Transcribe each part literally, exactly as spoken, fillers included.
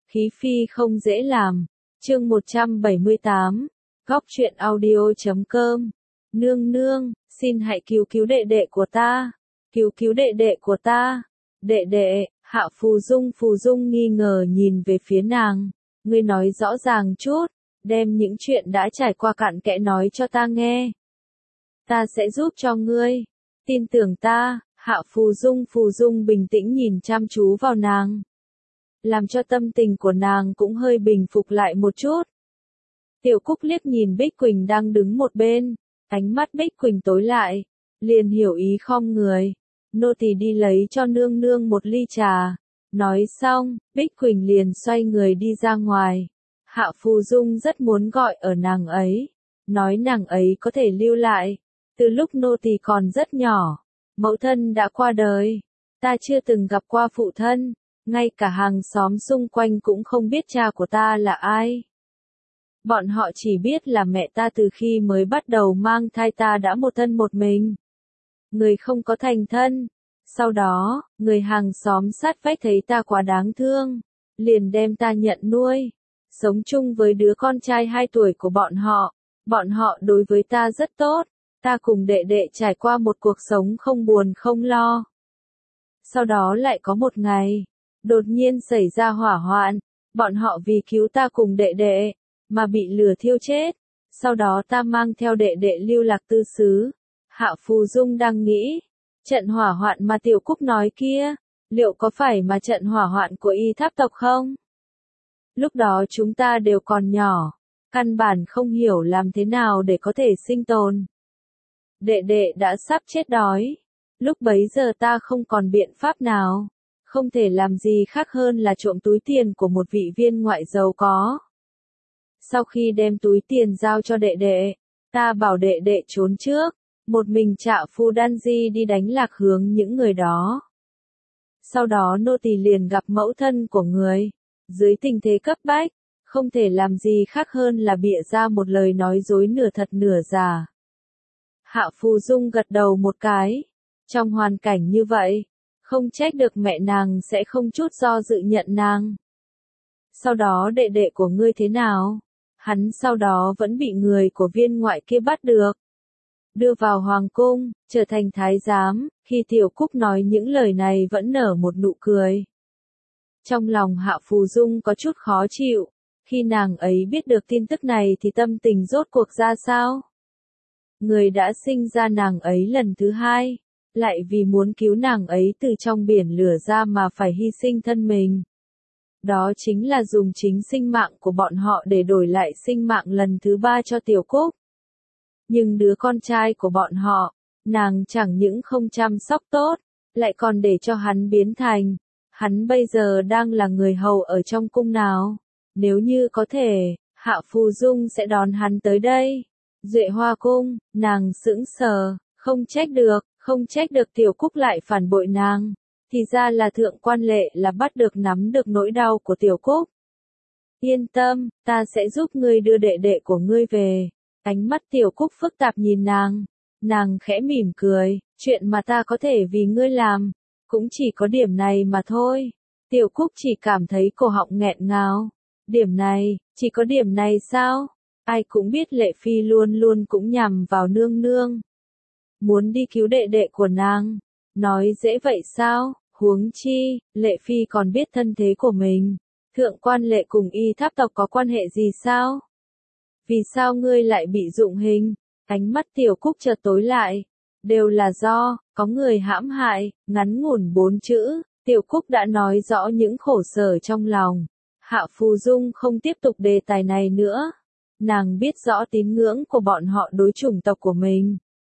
Khí phi không dễ làm. Chương một trăm bảy mươi tám. Góc truyện audio chấm com. Nương nương, xin hãy cứu cứu đệ đệ của ta. Cứu cứu đệ đệ của ta. Đệ đệ, Hạ Phù Dung Phù Dung nghi ngờ nhìn về phía nàng. Ngươi nói rõ ràng chút, đem những chuyện đã trải qua cặn kẽ nói cho ta nghe. Ta sẽ giúp cho ngươi. Tin tưởng ta. Hạ Phù Dung Phù Dung bình tĩnh nhìn chăm chú vào nàng, làm cho tâm tình của nàng cũng hơi bình phục lại một chút. Tiểu Cúc liếc nhìn Bích Quỳnh đang đứng một bên, ánh mắt Bích Quỳnh tối lại, liền hiểu ý khom người. Nô tỳ đi lấy cho nương nương một ly trà. Nói xong, Bích Quỳnh liền xoay người đi ra ngoài. Hạ Phù Dung rất muốn gọi ở nàng ấy, nói nàng ấy có thể lưu lại. Từ lúc nô tỳ còn rất nhỏ, mẫu thân đã qua đời, ta chưa từng gặp qua phụ thân, ngay cả hàng xóm xung quanh cũng không biết cha của ta là ai. Bọn họ chỉ biết là mẹ ta từ khi mới bắt đầu mang thai ta đã một thân một mình. Người không có thành thân. Sau đó, người hàng xóm sát vách thấy ta quá đáng thương, liền đem ta nhận nuôi, sống chung với đứa con trai hai tuổi của bọn họ. Bọn họ đối với ta rất tốt, ta cùng đệ đệ trải qua một cuộc sống không buồn không lo. Sau đó lại có một ngày, đột nhiên xảy ra hỏa hoạn, bọn họ vì cứu ta cùng đệ đệ, mà bị lửa thiêu chết. Sau đó ta mang theo đệ đệ lưu lạc tư xứ. Hạ Phù Dung đang nghĩ, trận hỏa hoạn mà Tiểu Cúc nói kia, liệu có phải mà trận hỏa hoạn của Y Tháp tộc không? Lúc đó chúng ta đều còn nhỏ, căn bản không hiểu làm thế nào để có thể sinh tồn. Đệ đệ đã sắp chết đói, lúc bấy giờ ta không còn biện pháp nào, không thể làm gì khác hơn là trộm túi tiền của một vị viên ngoại giàu có. Sau khi đem túi tiền giao cho đệ đệ, ta bảo đệ đệ trốn trước, một mình Trạ Phu Đan Di đi đánh lạc hướng những người đó. Sau đó nô tỳ liền gặp mẫu thân của người, dưới tình thế cấp bách, không thể làm gì khác hơn là bịa ra một lời nói dối nửa thật nửa giả. Hạ Phù Dung gật đầu một cái, trong hoàn cảnh như vậy, không trách được mẹ nàng sẽ không chút do dự nhận nàng. Sau đó đệ đệ của ngươi thế nào? Hắn sau đó vẫn bị người của viên ngoại kia bắt được, đưa vào hoàng cung, trở thành thái giám. Khi Tiểu Cúc nói những lời này vẫn nở một nụ cười. Trong lòng Hạ Phù Dung có chút khó chịu, khi nàng ấy biết được tin tức này thì tâm tình rốt cuộc ra sao? Người đã sinh ra nàng ấy lần thứ hai, lại vì muốn cứu nàng ấy từ trong biển lửa ra mà phải hy sinh thân mình. Đó chính là dùng chính sinh mạng của bọn họ để đổi lại sinh mạng lần thứ ba cho Tiểu Cúc. Nhưng đứa con trai của bọn họ, nàng chẳng những không chăm sóc tốt, lại còn để cho hắn biến thành. Hắn bây giờ đang là người hầu ở trong cung nào? Nếu như có thể, Hạ Phù Dung sẽ đón hắn tới đây. Duệ Hoa Cung, nàng sững sờ, không trách được, không trách được Tiểu Cúc lại phản bội nàng. Thì ra là Thượng Quan Lệ là bắt được nắm được nỗi đau của Tiểu Cúc. Yên tâm, ta sẽ giúp ngươi đưa đệ đệ của ngươi về. Ánh mắt Tiểu Cúc phức tạp nhìn nàng, nàng khẽ mỉm cười, chuyện mà ta có thể vì ngươi làm, cũng chỉ có điểm này mà thôi. Tiểu Cúc chỉ cảm thấy cổ họng nghẹn ngào. Điểm này, chỉ có điểm này sao? Ai cũng biết Lệ Phi luôn luôn cũng nhằm vào nương nương. Muốn đi cứu đệ đệ của nàng, nói dễ vậy sao? Huống chi, Lệ Phi còn biết thân thế của mình. Thượng Quan Lệ cùng Y Tháp tộc có quan hệ gì sao? Vì sao ngươi lại bị dụng hình? Ánh mắt Tiểu Cúc chợt tối lại. Đều là do, có người hãm hại. Ngắn ngủn bốn chữ, Tiểu Cúc đã nói rõ những khổ sở trong lòng. Hạ Phù Dung không tiếp tục đề tài này nữa. Nàng biết rõ tín ngưỡng của bọn họ đối chủng tộc của mình.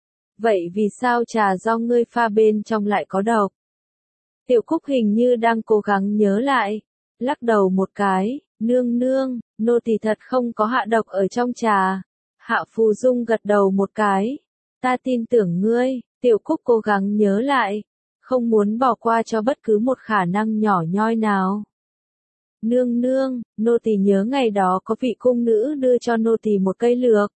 Vậy vì sao trà do ngươi pha bên trong lại có độc? Tiểu Cúc hình như đang cố gắng nhớ lại, lắc đầu một cái, nương nương, nô tỳ thật không có hạ độc ở trong trà. Hạ Phù Dung gật đầu một cái, ta tin tưởng ngươi. Tiểu Cúc cố gắng nhớ lại, không muốn bỏ qua cho bất cứ một khả năng nhỏ nhoi nào. Nương nương, nô tỳ nhớ ngày đó có vị cung nữ đưa cho nô tỳ một cây lược.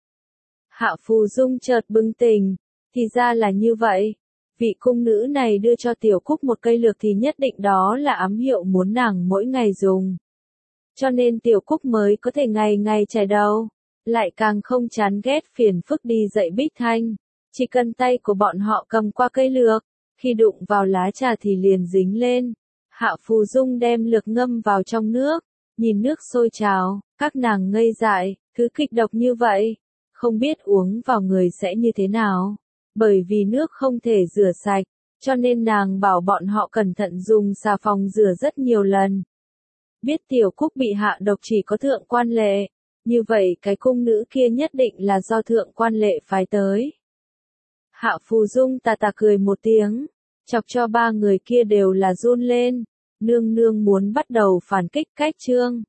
Hạ Phù Dung chợt bừng tỉnh, thì ra là như vậy. Vị cung nữ này đưa cho Tiểu Cúc một cây lược thì nhất định đó là ám hiệu muốn nàng mỗi ngày dùng. cho nên Tiểu Cúc mới có thể ngày ngày chải đầu, lại càng không chán ghét phiền phức đi dạy Bích Thanh. Chỉ cần tay của bọn họ cầm qua cây lược, khi đụng vào lá trà thì liền dính lên. Hạ Phù Dung đem lược ngâm vào trong nước, nhìn nước sôi trào, các nàng ngây dại, thứ kịch độc như vậy, không biết uống vào người sẽ như thế nào. Bởi vì nước không thể rửa sạch, cho nên nàng bảo bọn họ cẩn thận dùng xà phòng rửa rất nhiều lần. Biết Tiểu Cúc bị hạ độc chỉ có thượng quan lệ, như vậy cái cung nữ kia nhất định là do thượng quan lệ phái tới. Hạ Phù Dung tà tà cười một tiếng, chọc cho ba người kia đều là run lên. Nương nương muốn bắt đầu phản kích Cách Trương,